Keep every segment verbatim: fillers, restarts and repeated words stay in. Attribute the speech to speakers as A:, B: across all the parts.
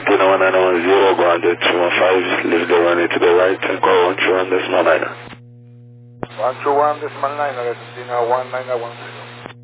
A: Argentina one nine one zero, go on the two one five, leave the runway to the right, and go one two one decimal nine.
B: one two one decimal nine, Argentina one nine one zero.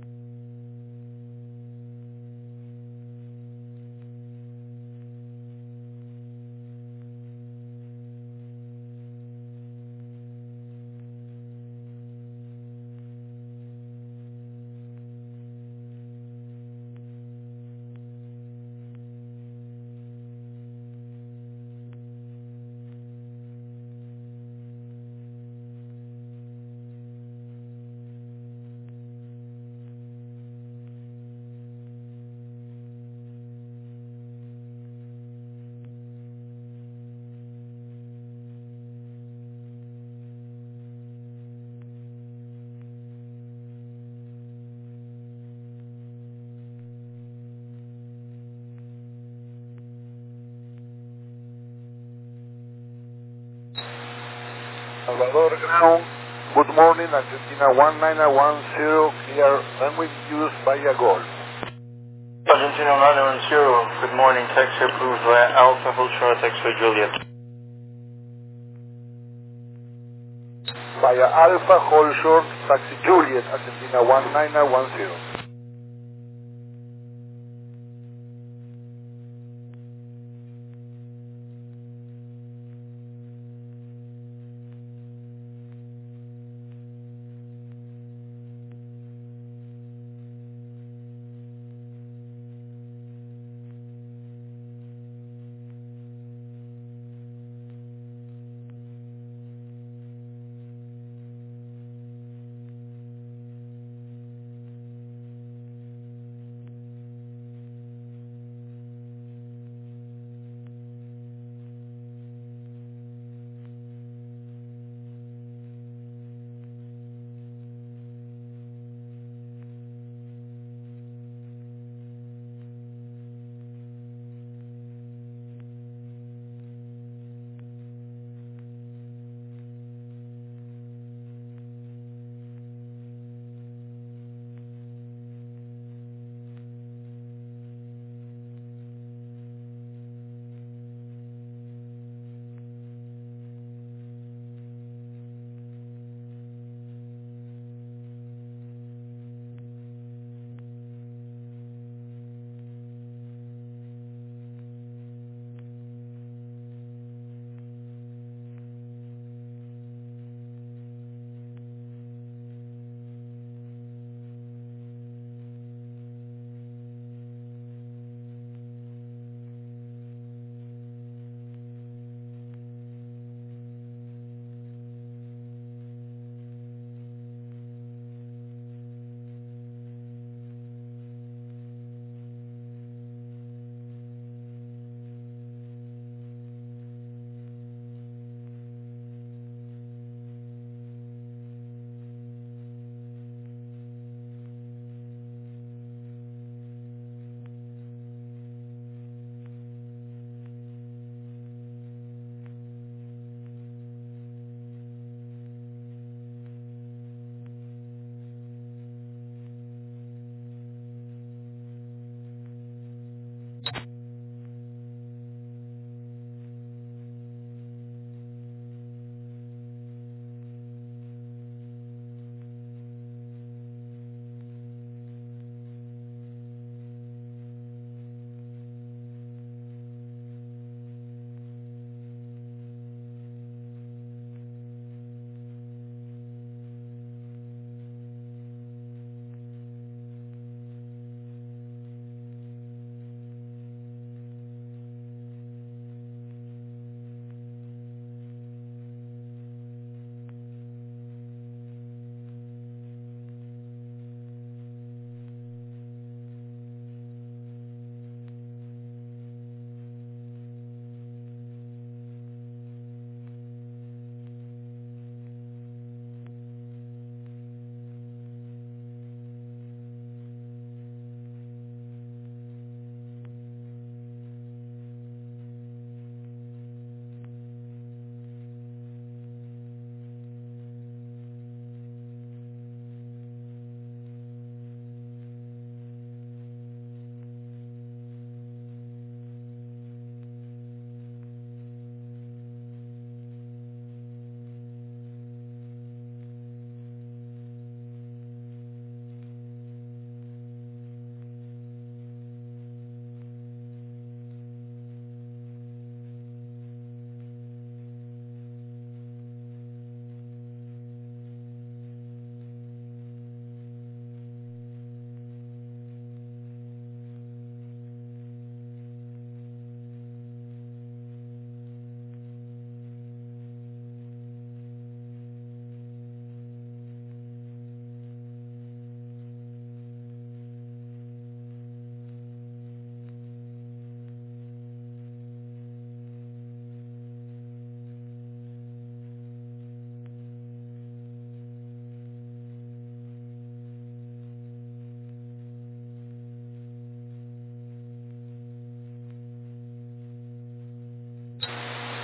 B: Salvador ground, good morning, Argentina one nine one zero, clear runway used via Golf.
C: Argentina one nine one zero, good morning, taxi approved via Alpha, hold short, X-ray Juliet.
B: Via Alpha, hold short, taxi Juliet, Argentina one nine one zero.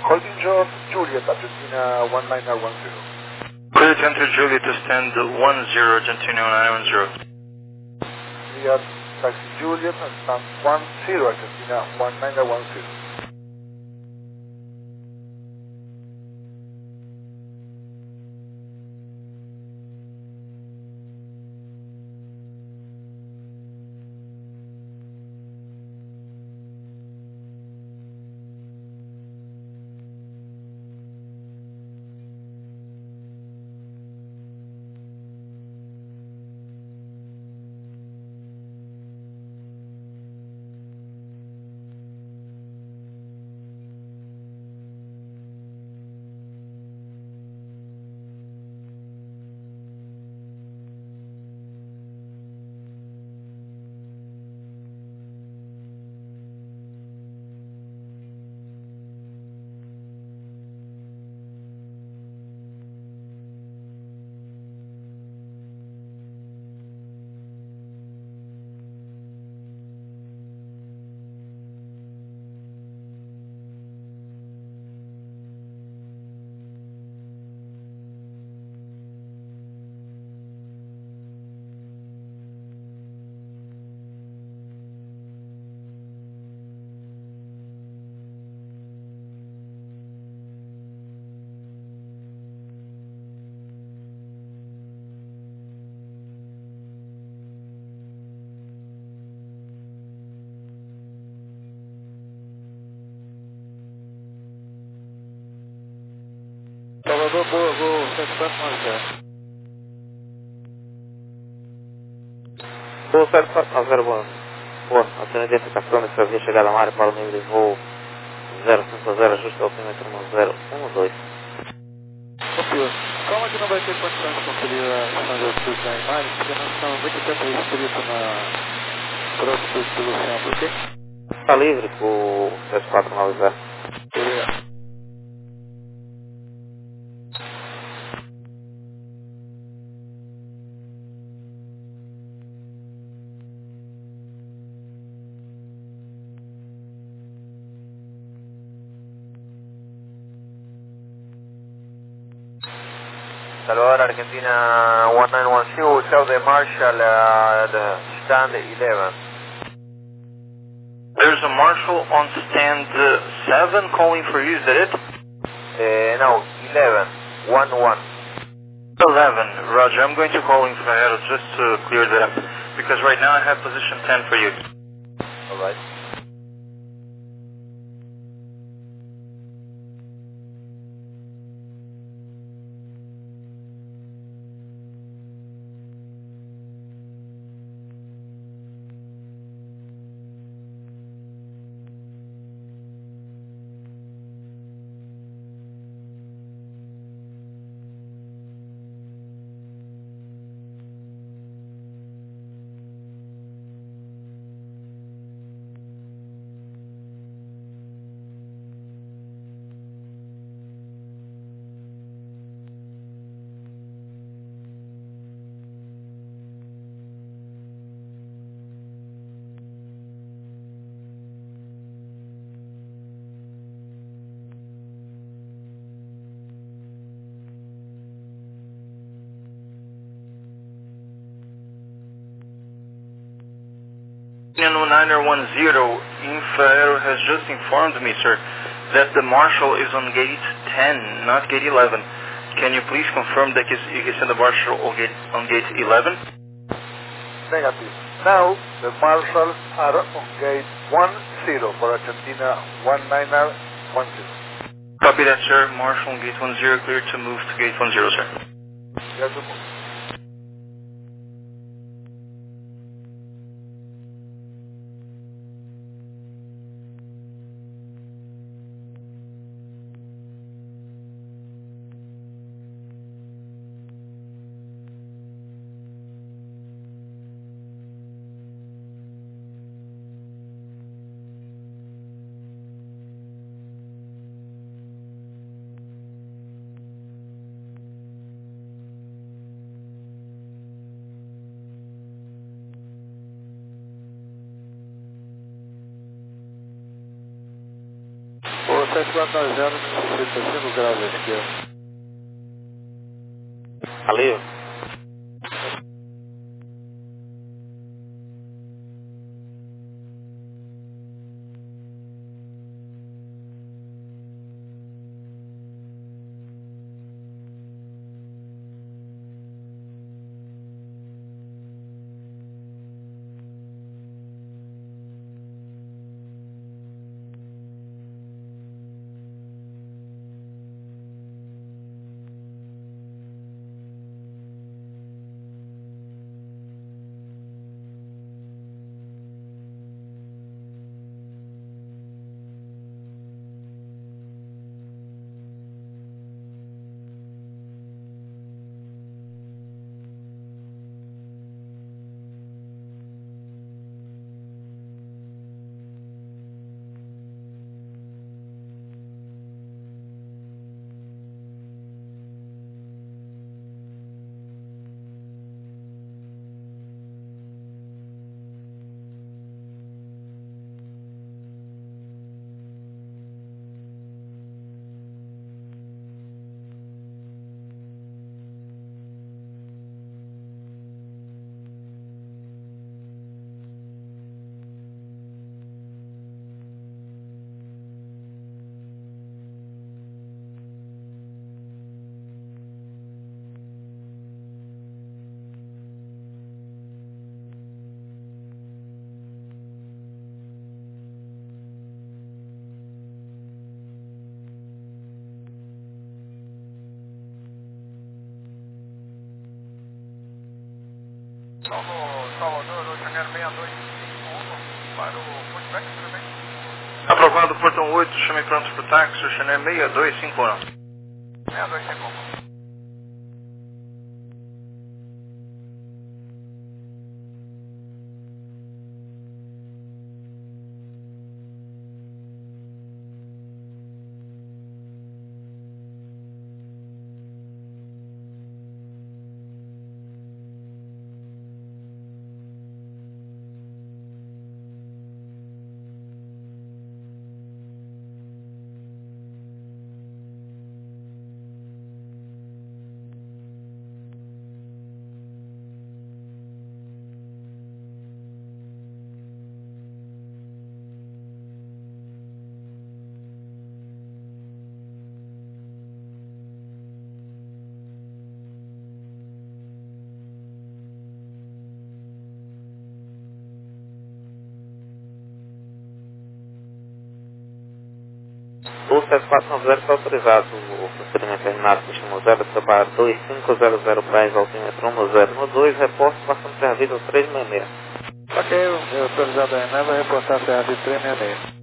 B: Holding short, Juliet, Argentina one nine nine one zero.
C: Clear ten to Juliet to stand one zero, Argentina nine one zero.
B: Clear taxi Juliet and stand one zero, Argentina one nine nine one zero.
D: Salvador, boa, vou sete quatro nove zero. Voo sete quatro nove zero, boa. Boa, a sua identificação dessa via chegada à área para o nível de voo zero cinco zero, ajuste ao altímetro zero um dois.
E: Confio. Calma que não vai ter condições de conferir a São José da imagem, porque nós estamos muito tempo restritos na por altitude do oceano, ok?
D: Está livre o sete quatro nove zero.
E: Obrigado.
F: Salvador, Argentina one nine one zero, South de Marshall, uh, the stand eleven.
C: There's a Marshal on stand uh, seven calling for you, is that it?
F: Uh, no, eleven, one one.
C: eleven, Roger. I'm going to call Infraero just to clear that up, because right now I have position ten for you.
F: Alright.
C: niner one zero, Infraero has just informed me, sir, that the Marshal is on gate ten, not gate eleven. Can you please confirm that you can send the Marshal on gate, on gate eleven?
B: Negative. Now, the Marshals are on gate one zero for Argentina one nine nine one zero.
C: Copy that, sir. Marshal on gate one zero, clear to move to gate one zero, sir.
B: Clear to move.
E: sete quatro nove zero, necessita cinco graus à esquerda.
D: Valeu.
B: Salvador, no Chanel seis dois cinco um para o Portback, tudo bem?
C: Aprovado, portão oito, chame pronto para o táxi, Chanel seis dois cinco um.
B: seis dois cinco um.
D: O sete quatro nove zero está autorizado. O procedimento terminado com estímulo zero para dois cinco zero zero pés, altímetro um zero no dois, reporte passando serviço três seis seis.
E: Ok, o autorizado da ENAV vai reportar serviço três seis seis.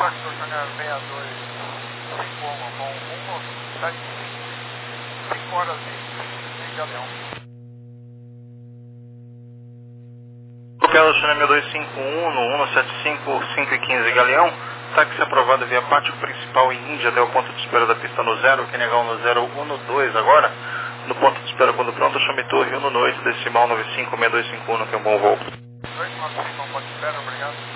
B: Impacto Chanel seis dois cinco um com rumo sete cinco horas e meio galeão.
C: Capela Chanel seis dois cinco um no um sete cinco cinco e quinze Galeão, táxi aprovado via pátio principal em Índia até o ponto de espera da pista no zero, Q N H um no zero um no dois agora, no ponto de espera quando pronto, chame Torre um no noite, decimal nove cinco seis dois cinco um, que é um bom voo.
B: dois nove cinco, ponto de espera, obrigado.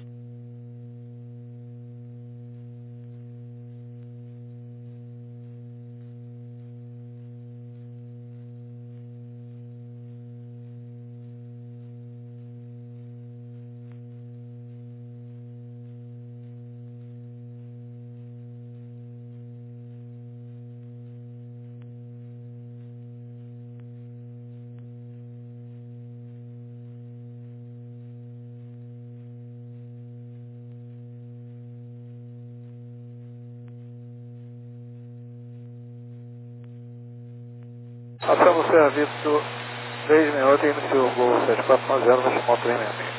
E: Passamos o serviço três seis oito e iniciou o voo sete quatro nove zero, vai chamar o trem mesmo.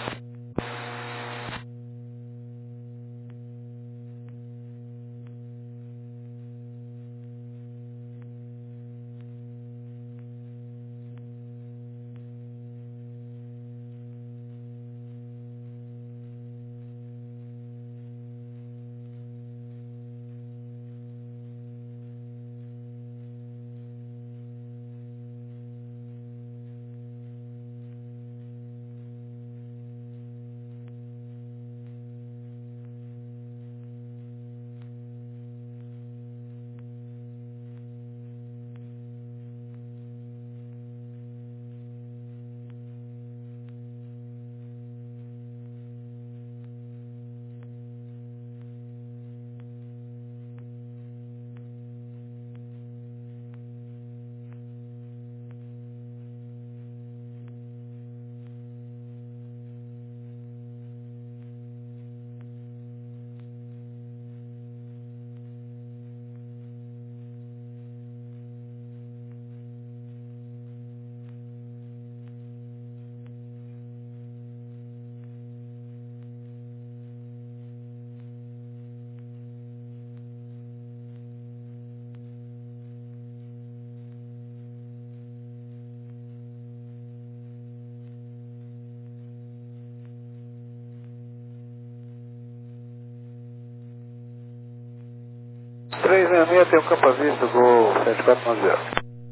E: três seis seis tem um campo à vista, voo sete quatro nove zero.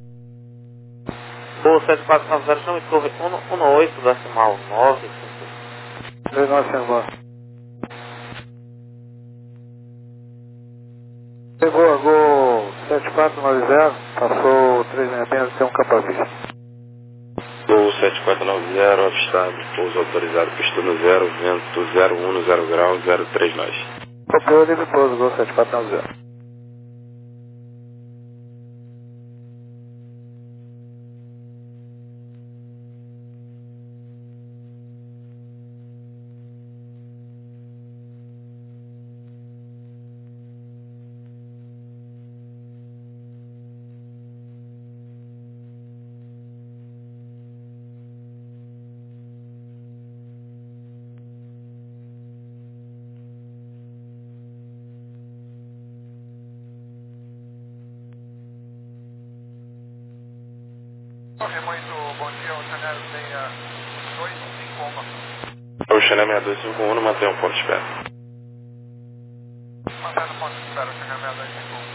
D: Voo sete quatro nove zero, chame Torre um no oito, decimal nove cinco.
E: três nove cinco. Pegou a Gol sete quatro nove zero, passou três seis seis, tem um campo à vista.
A: Gol sete quatro nove zero, avistado, pouso autorizado, pista no zero, vento zero um no zero grau, zero três nós.
E: Copiou livre pouso, Gol sete quatro nove zero.
B: Torre, muito bom dia, o Chanel seis dois cinco um.
A: O Chanel seis dois cinco um, não mantém um ponto de espera.
B: Mantendo ponto de espera, Chanel seis dois cinco um.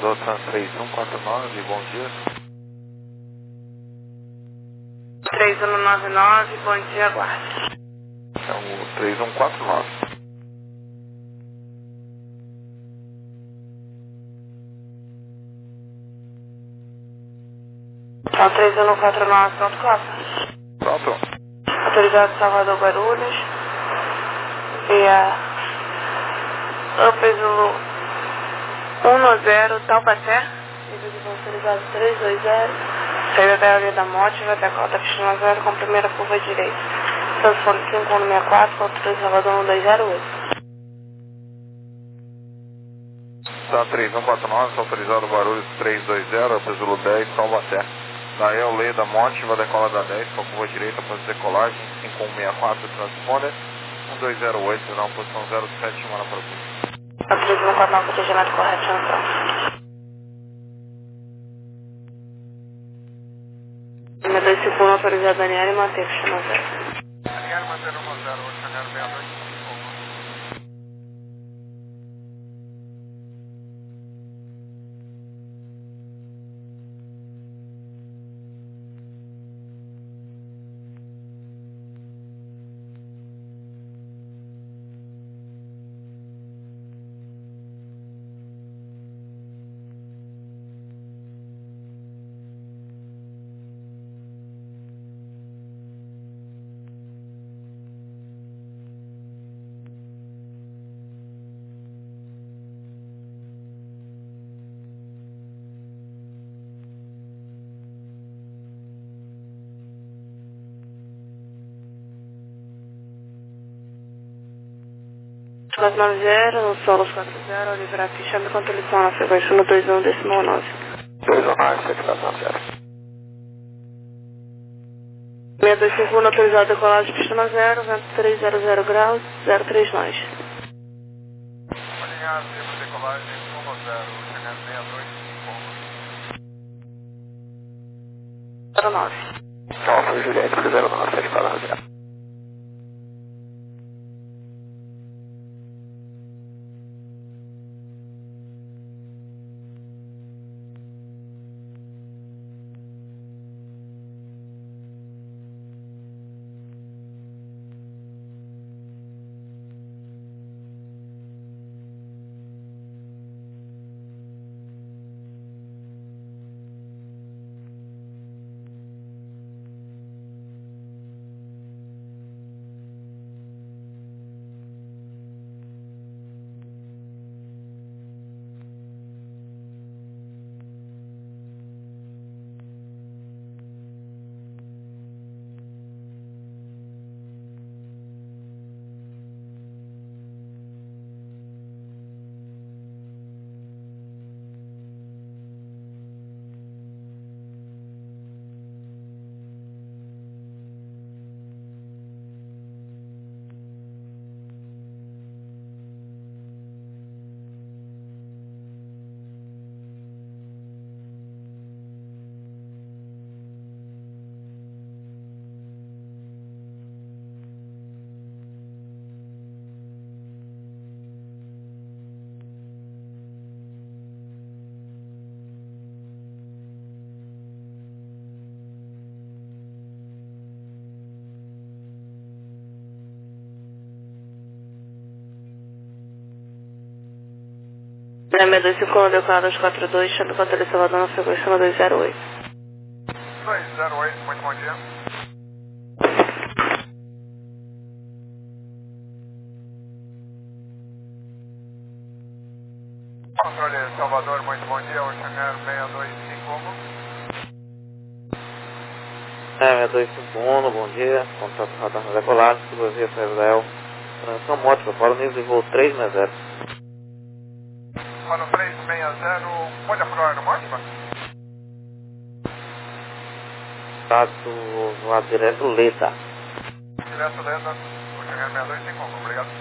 B: Losan três um quatro nove, bom dia.
G: três um nove nove, bom dia, aguarde.
B: É o três um quatro nove.
G: Então, três um quatro nove, pronto, quatro.
B: Pronto.
G: Autorizado Salvador Guarulhos. Via Upper um zero, Taubaté. Autorizado três dois zero. Saída da área da morte, vai até cota Cristina zero com primeira curva direita. Telefone cinco um seis quatro, autoriza Salvador um dois zero oito.
B: Tá, três um quatro nove, autorizado Guarulhos três dois zero, Pesulo dez, Taubaté. Daí é o Lei da Morte, vai decolar da dez, com a curva direita após decolagem, cinco um seis quatro, transponder, um dois zero oito, será uma posição zero sete, manda para o fim.
G: três um quatro nove, protegimento correto, então. M dois cinco um, autorizado Daniel e manter Cristina zero.
B: Daniel, manter um zero, oito, Daniel, meia dois.
G: quatro nove zero, no Solos quatro zero, livrar ficha de contribuição na frequência no dois um decimal nove.
B: dois um nove, satisfação zero.
G: seis dois cinco um, autorizado decolagem pista zero, vento três zero zero graus, zero três nós.
B: Alinhado, tempo de decolagem um zero, chegando meia dois,
G: zero nove.
B: Alfa Juliette, zero nove, satisfação zero.
G: M dois cinco um, declarado quatro dois, chame contra Salvador na frequência no dois zero oito.
B: dois zero oito, muito bom dia. Controle Salvador, muito bom dia, Oceaner seis dois cinco um.
D: É, seis dois cinco um, bom dia, contato radar na decolagem, Silvia Israel, transição mótica, para o nível de voo três seis zero.
B: Para o três seis zero, pode apurar no Mótima?
D: Status voado direto Leda.
B: Direto Leda, Oceaner seis dois cinco um, obrigado.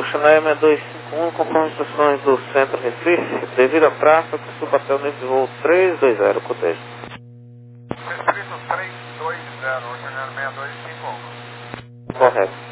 D: Chanel seis dois cinco um, conforme instruções do Centro Recife, devido ao tráfego, suba até o nível de voo três dois zero, cotejo.
B: Distrito três dois zero, Chanel seis dois cinco um.
D: Correto.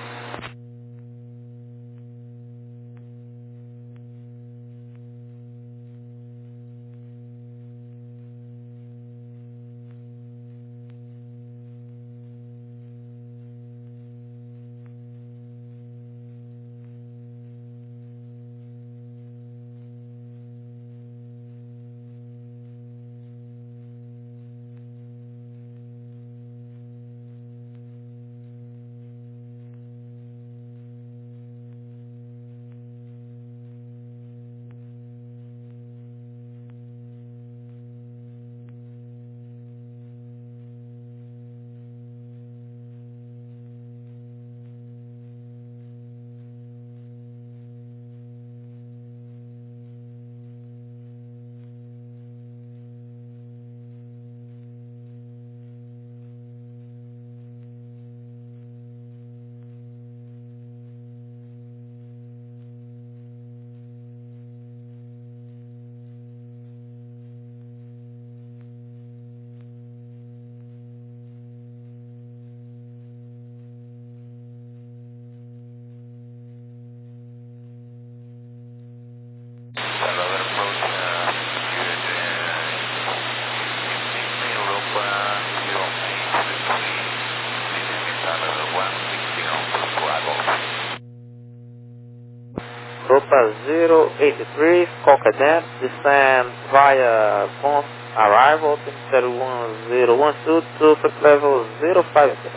D: Europa zero eight three, Cocadet, descend via Pons arrival, zero one zero one two to flight level zero five zero.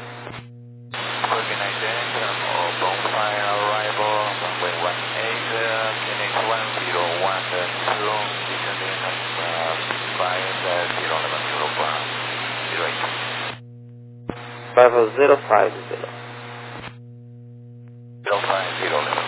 D: Level zero five zero.
B: zero five zero level.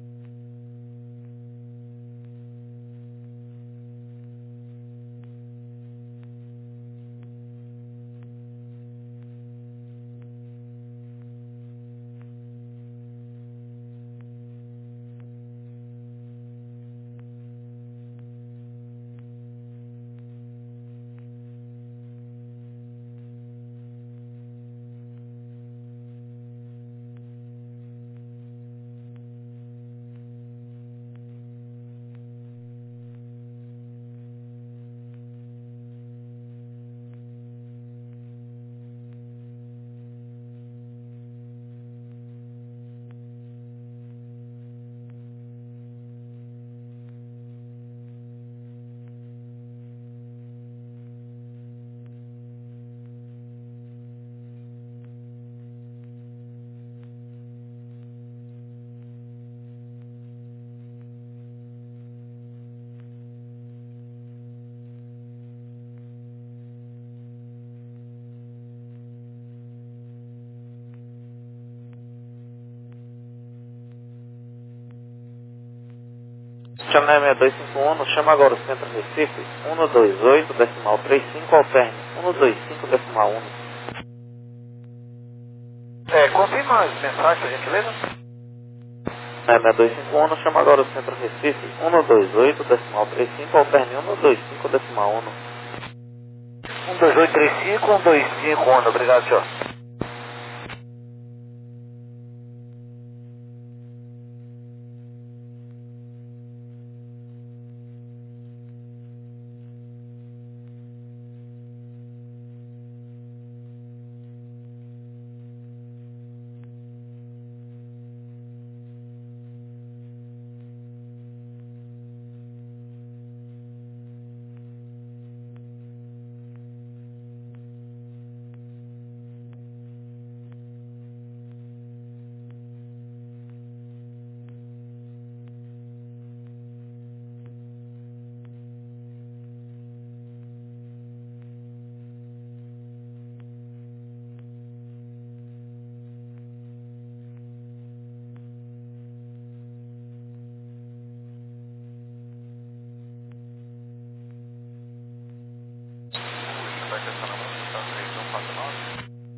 D: Chanel seis dois cinco um, chama agora o Centro Recife, um dois oito, decimal trinta e cinco, alterne, um dois cinco, decimal um.
B: É, confirma as mensagens, por gentileza.
D: Chanel seis dois cinco um, chama agora o Centro Recife, um dois oito, decimal trinta e cinco, alterne, um dois cinco, decimal um.
B: um dois oito três cinco, um dois cinco um, obrigado, senhor.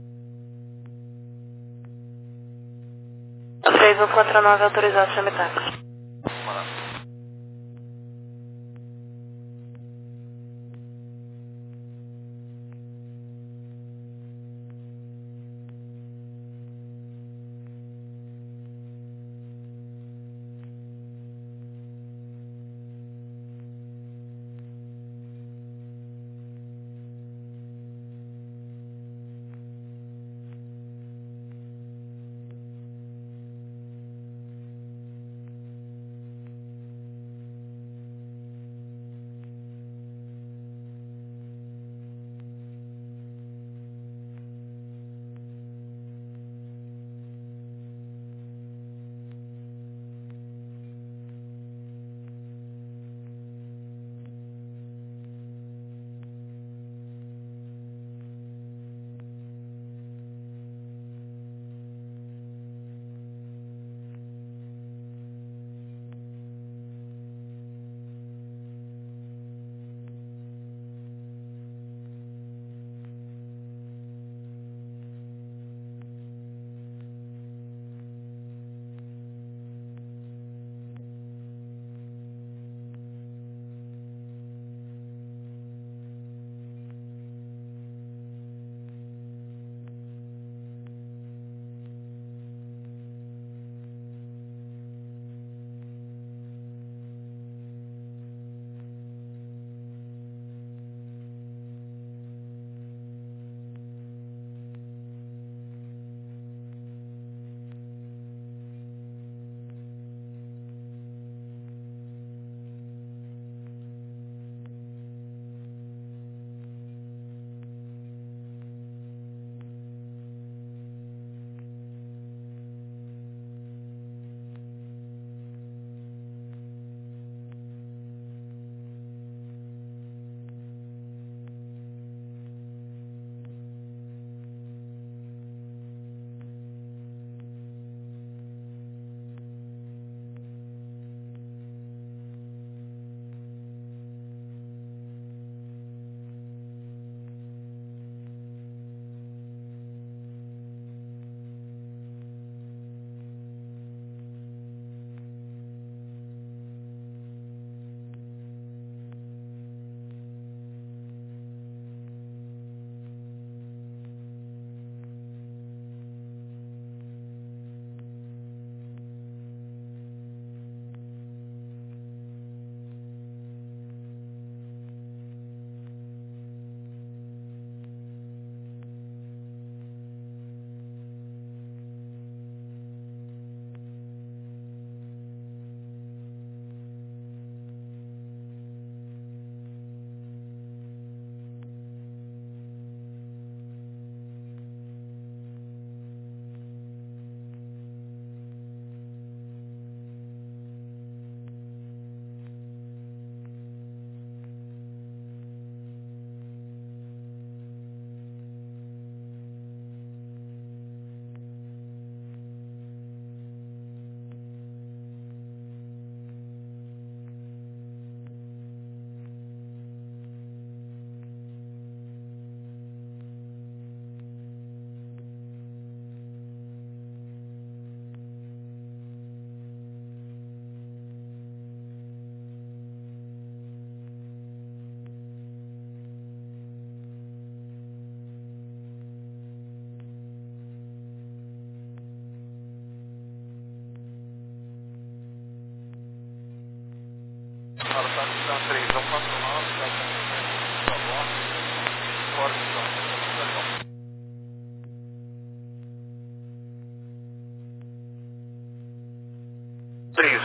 G: três um quatro nove autorizado, chame táxi.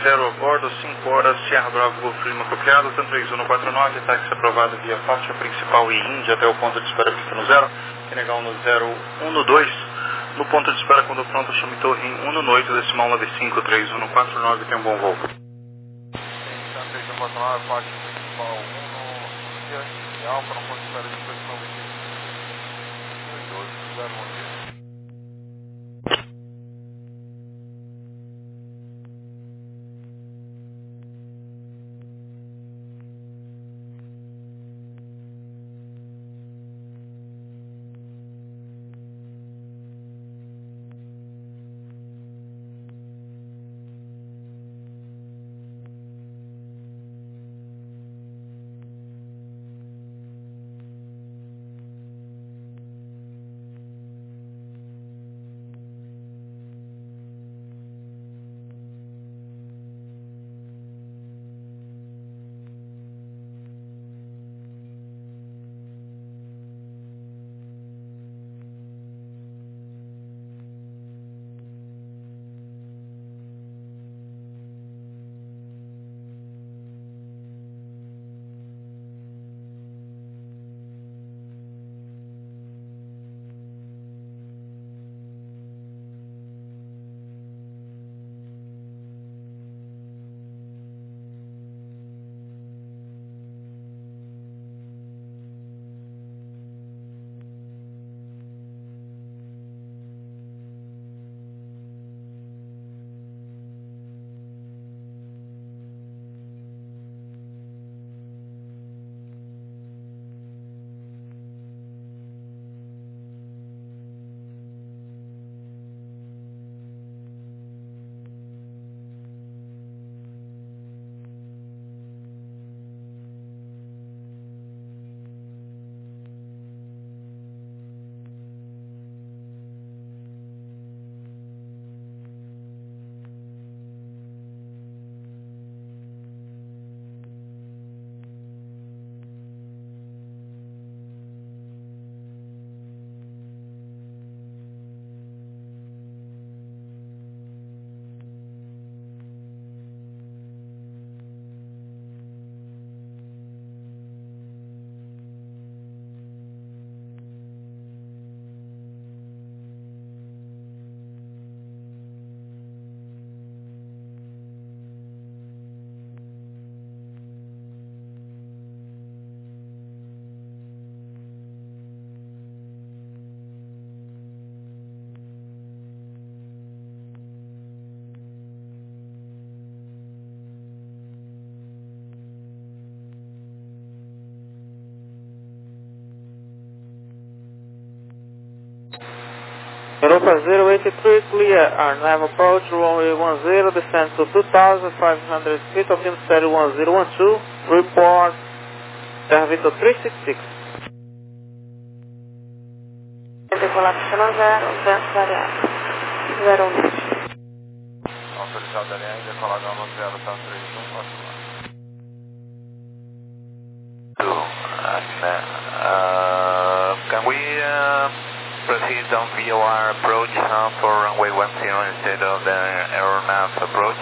C: zero a bordo, cinco horas, Sierra Bravo, Golfo Lima copiado, TAM três um quatro nove, táxi aprovado via faixa principal e Índia até o ponto de espera pista no zero, Senegal no zero um dois, no ponto de espera quando pronto, chame torre em um oito, decimal nove cinco três um quatro nove, tem um bom voo.
B: TAM três um quatro nove, faixa principal um no Alfa, no ponto de espera de inspeção vinte e dois, zero um.
D: Europa zero eight three, clear, our nav approach, runway one zero, descend to two thousand five hundred feet, altimeter one zero one two, report, Sierra Victor three six six.
G: Decolar pista zero, vento variável, zero um.
B: Autorizado a linha, decolagem no zero, TAM três um quatro nove.
F: Uh, can we uh, proceed on V O R approach uh, for runway one zero instead of the aeronav approach?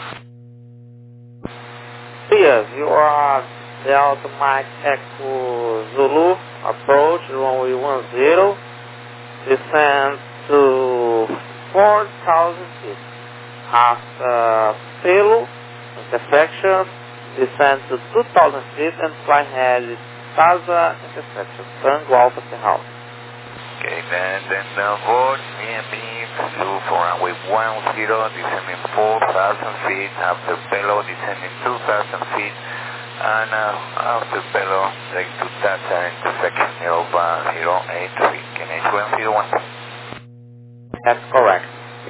D: Yes, you are the automatic Echo Zulu approach, runway one zero, descend to four thousand feet. After Pelo intersection, descend to two thousand feet and fly headed Plaza intersection, Tango Alpha House.
F: Okay, then, then uh, board V M B Zulu for runway one zero, descending four thousand feet, after Pelo descending two thousand feet, and uh, after Pelo, take to Plaza intersection Europa zero eight three, K N H one zero one.
D: That's correct.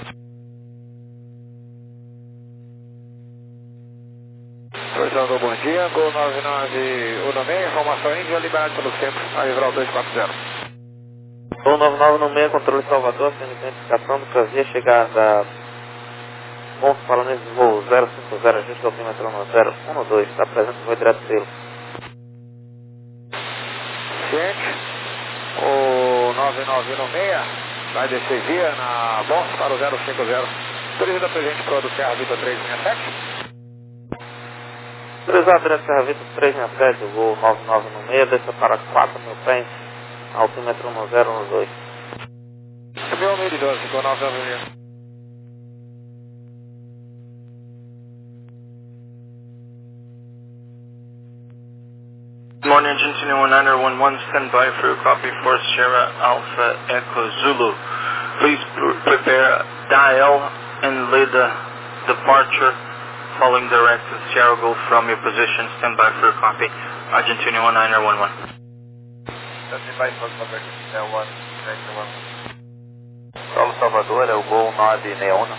E: Pousando, bom dia, Gol nove nove um seis, informação Índia, liberado pelo centro, Aivral dois quatro zero.
D: Gol nove nove um seis, controle Salvador, sendo identificação do Brasil, chegada Monte Paranense, voo zero cinco zero, ajuste ao altímetro no zero um dois, está presente no voo direto dele.
E: Ciente, o nove nove um seis vai descer via na Box para o zero cinco zero. Dirigida presente para o Sierra Victor três seis sete.
D: Autorizado direto Serra Vista três seis sete, voo nove nove no meio, desça para quatro mil pés, altímetro um zero um dois.
E: Subiu ao meio de doze, ficou nove nove meio.
C: Good morning, Argentina one niner one one, stand by for your copy for Sierra Alpha Echo Zulu. Please pr- prepare dial and lead the departure following directions Sierra Golf from your position, stand by for your copy, Argentina one niner one one.
B: Stand by for copy, Argentina one niner one one. Solo Salvador, é o Gol nove seis um.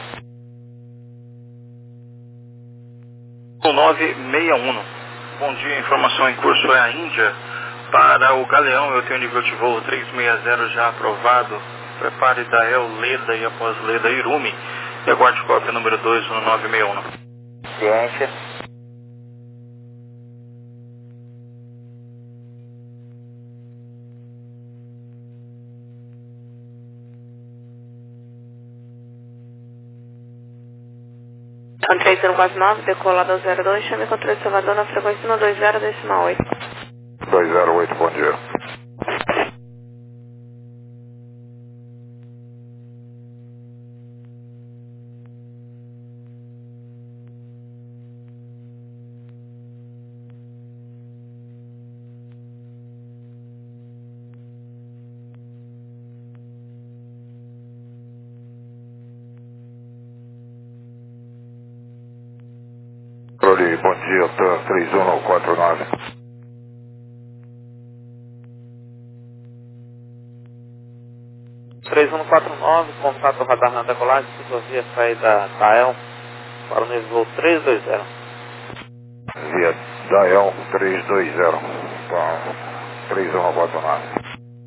C: Gol nove seis um. Bom dia, informação em curso é a Índia. Para o Galeão eu tenho nível de voo três seis zero já aprovado. Prepare Dael, Leda e após Leda Irumi. E aguarde cópia número dois no nove seis um.
F: Ciência.
G: três zero quatro nove, decolado ao zero dois, chame controle de Salvador na frequência um dois zero decimal oito.
B: dois zero oito, bom dia. Controle, bom dia, TAM três um quatro nove.
D: três um quatro nove, contato radar na decolagem, ciclovia saída Dael para o nível três dois zero.
B: Via Dael três dois zero, tá, três um quatro nove.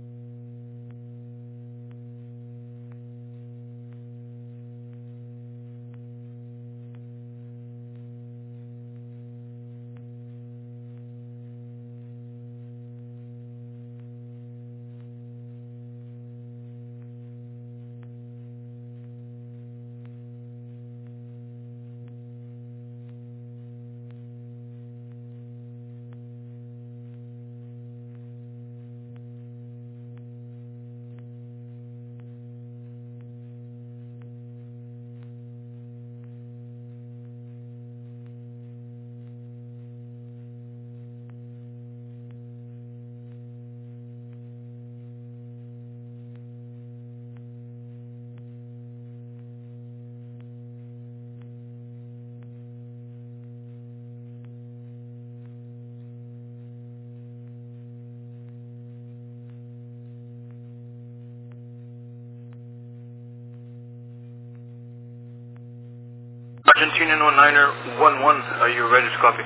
C: Argentinian one niner one one, are you ready to copy?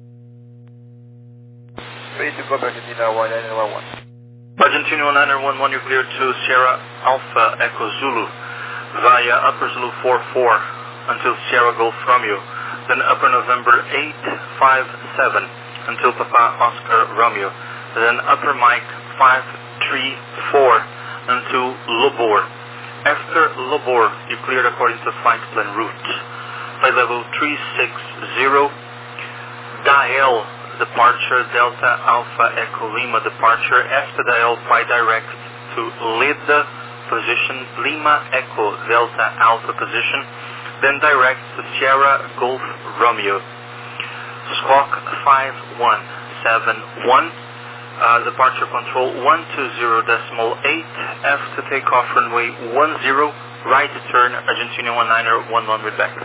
B: Ready to copy, Argentina one niner one one.
C: Argentina one niner one one, you clear to Sierra Alpha Echo Zulu via Upper Zulu four four until Sierra Golf from you, then Upper November eight five seven until Papa Oscar Romeo, then Upper Mike five three four until Lobor. After Lobor, you cleared according to flight plan route. Flight level three six zero, Dael departure Delta Alpha Echo Lima departure. After Dael, fly direct to Leda position Lima Echo Delta Alpha position, then direct to Sierra Golf Romeo. Squawk five one seven one, uh, departure control one two zero decimal eight, after takeoff runway one zero, right turn Argentina one niner one one with back.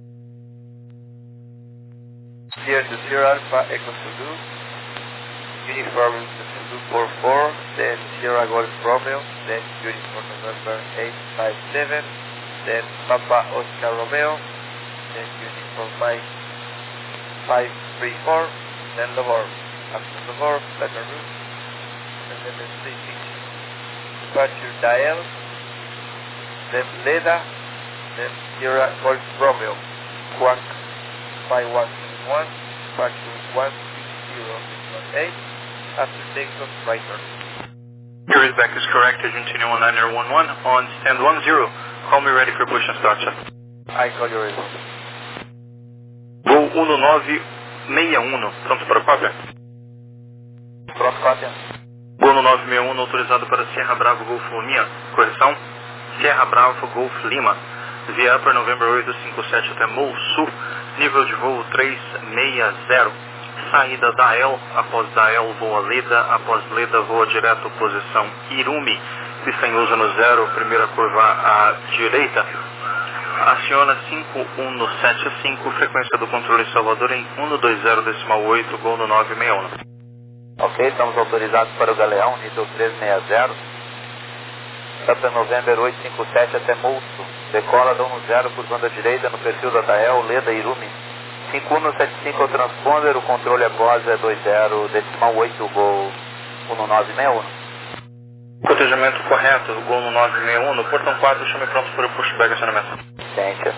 B: Here to Sierra Alpha Echo Zulu, uniform Zulu four four, then Sierra Golf Romeo, then uniform November eight five seven, then Papa Oscar Romeo, then uniform Mike five three four, then Lobor. After Lobor, Baton Rouge, and then the three six. Departure Dael, then Leda, then Sierra Golf Romeo, Quack five one one, departure one six zero six one eight, after takeoff right turn.
C: Your is back is correct, Argentina one niner one one, on stand one zero, call me ready for push and start, sir.
B: I call your result.
C: Voo um nove seis um, pronto para cópia?
B: Pronto, cópia.
C: Gol no nove seis um, autorizado para Sierra Bravo Golf Lima. Correção? Sierra Bravo Golf Lima. Via Upper November oito cinco sete até Mou Sul. Nível de voo três seis zero. Saída da El. Após da El, voa Leda. Após Leda, voa direto posição Irumi. Pista em uso no zero. Primeira curva à direita. Aciona cinco um sete cinco. Frequência do controle Salvador em cento e vinte decimal oito. Gol no nove seis um.
F: Ok, estamos autorizados para o Galeão, nível três seis zero. Upper November oito cinco sete até Molso. Decola da um zero por banda direita no perfil da Dael, Leda Irumi. cinco um sete cinco é o transponder, o controle após é dois zero decimal oito, gol no nove seis um.
C: Cotejamento correto, gol no nove seis um. No portão quatro, chame pronto para o pushback acionamento.
F: Ciência.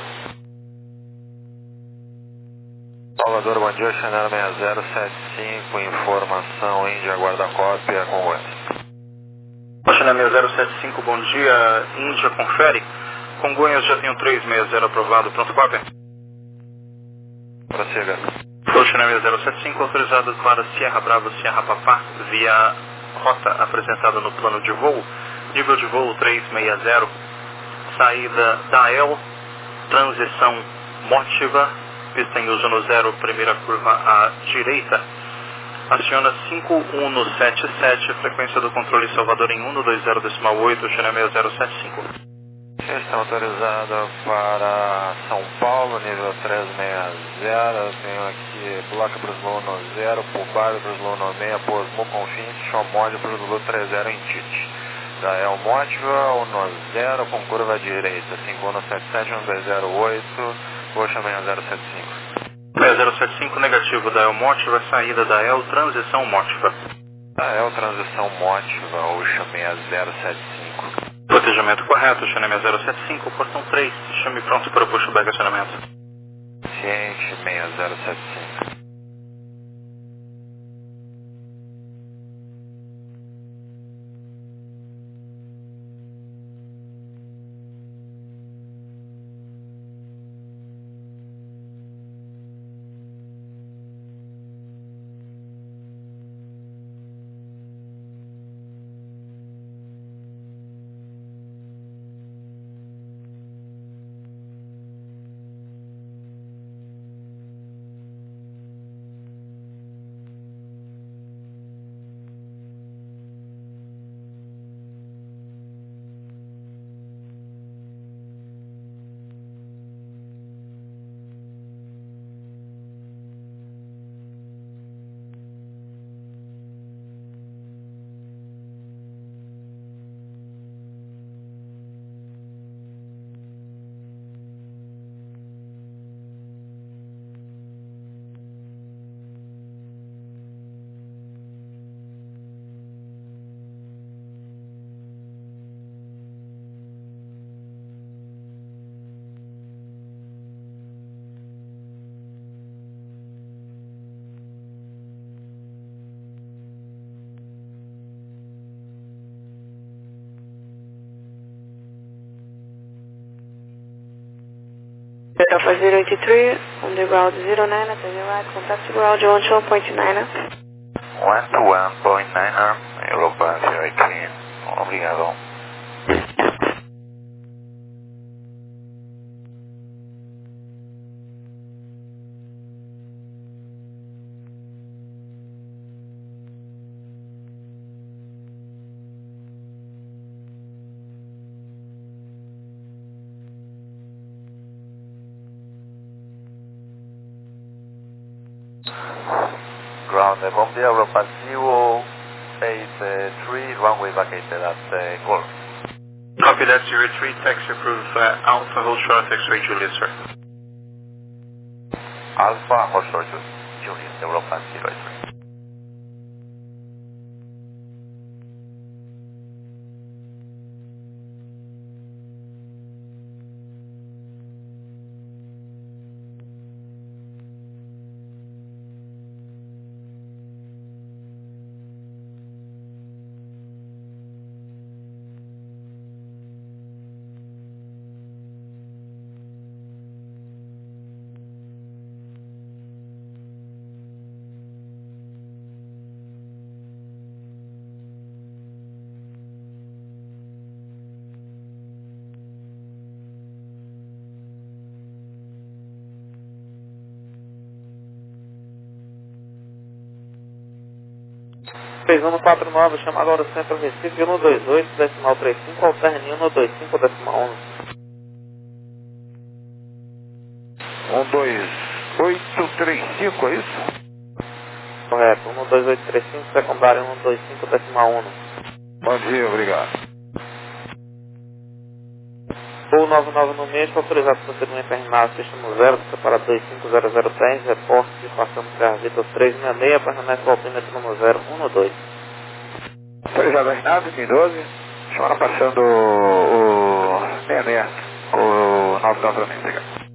B: Salvador, bom dia, Chanel seis zero sete cinco, informação Índia, aguarda cópia, Congonhas.
C: Chanel seis zero sete cinco, bom dia, Índia, confere. Congonhas, já tenho três seis zero aprovado, pronto cópia?
B: Prossiga.
C: Chanel seis zero sete cinco, autorizado para Sierra Bravo, Sierra Papá, via rota apresentada no plano de voo, nível de voo três seis zero, saída da El, transição Motiva, pista em uso no zero, primeira curva à direita. Aciona cinco um sete sete, frequência do controle Salvador em cento e vinte decimal oito, Chanel seis zero sete cinco.
B: Está autorizada para São Paulo, nível três seis zero. Eu tenho aqui bloco para o Zulu no zero, Pulbar para o Zulu no seis, Posmo Confins, Chomode para o Zulu três zero em Tite. Da El Motiva, um no zero com curva à direita, cinco um sete sete, um dois zero oito, Oxa seis zero sete cinco.
C: seis zero sete cinco negativo da El Motiva, saída da El, transição Motiva.
B: Da El, transição Motiva, Oxa seis zero sete cinco.
C: Cotejamento correto, Chanel seis zero sete cinco, portão três, chame pronto para o pushback acionamento.
B: Ciente seis zero sete cinco.
G: Alpha zero eight three, on the ground zero nine, at the right, contact ground one two one point nine.
F: one two one point nine, Europa zero eight three, obrigado. Ground, bom dia, Europa zero eight three, runway vacated at uh, Golf.
C: Copy that, zero three, taxi approved, uh, Alpha Hold Short, X-Ray Juliet, sir.
F: Alpha Hold Short, Juliet, Europa zero eight three.
D: três um quatro nove, chama agora o Centro Recife, um dois oito, decimal trinta e cinco, alterne um dois cinco, decimal onze.
B: um dois oito três cinco, é isso?
D: Correto, um dois oito três cinco, secundário um dois cinco, decimal um.
B: Bom dia, obrigado.
D: Voo nove nove no mês, autorizado para procedimento terminal, sistema zero, para dois cinco zero zero um zero, reporte, passamos para Vitor trezentos e sessenta e seis, permanece o altímetro número zero um dois.
B: Autorizado Reinaldo, M doze, chamando passando o, o sessenta e seis, o nove nove no mês, obrigado.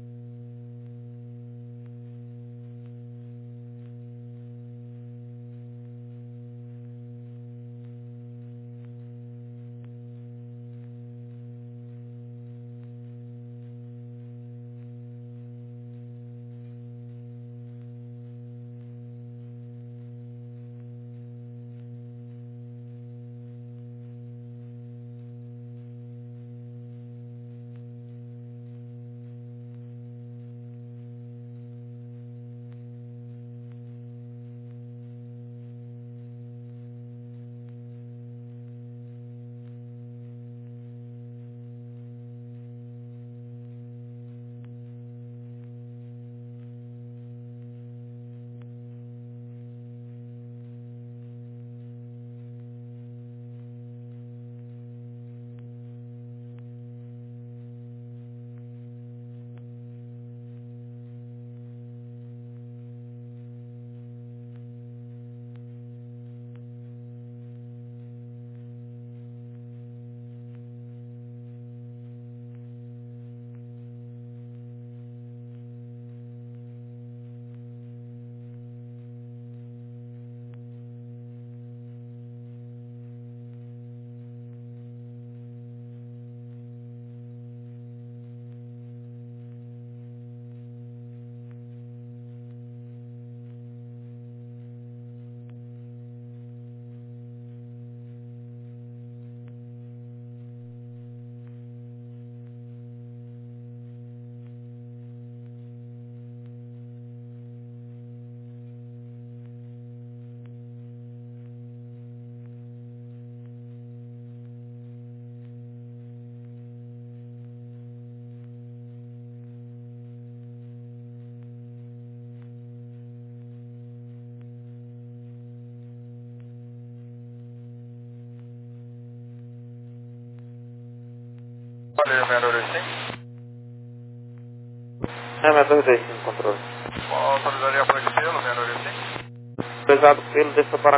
B: Valeu, menor dois cinco.
D: É, menor dois cinco, controle.
B: Autorizaria para o selo, menor dois cinco.
D: Pesado pelo, desça para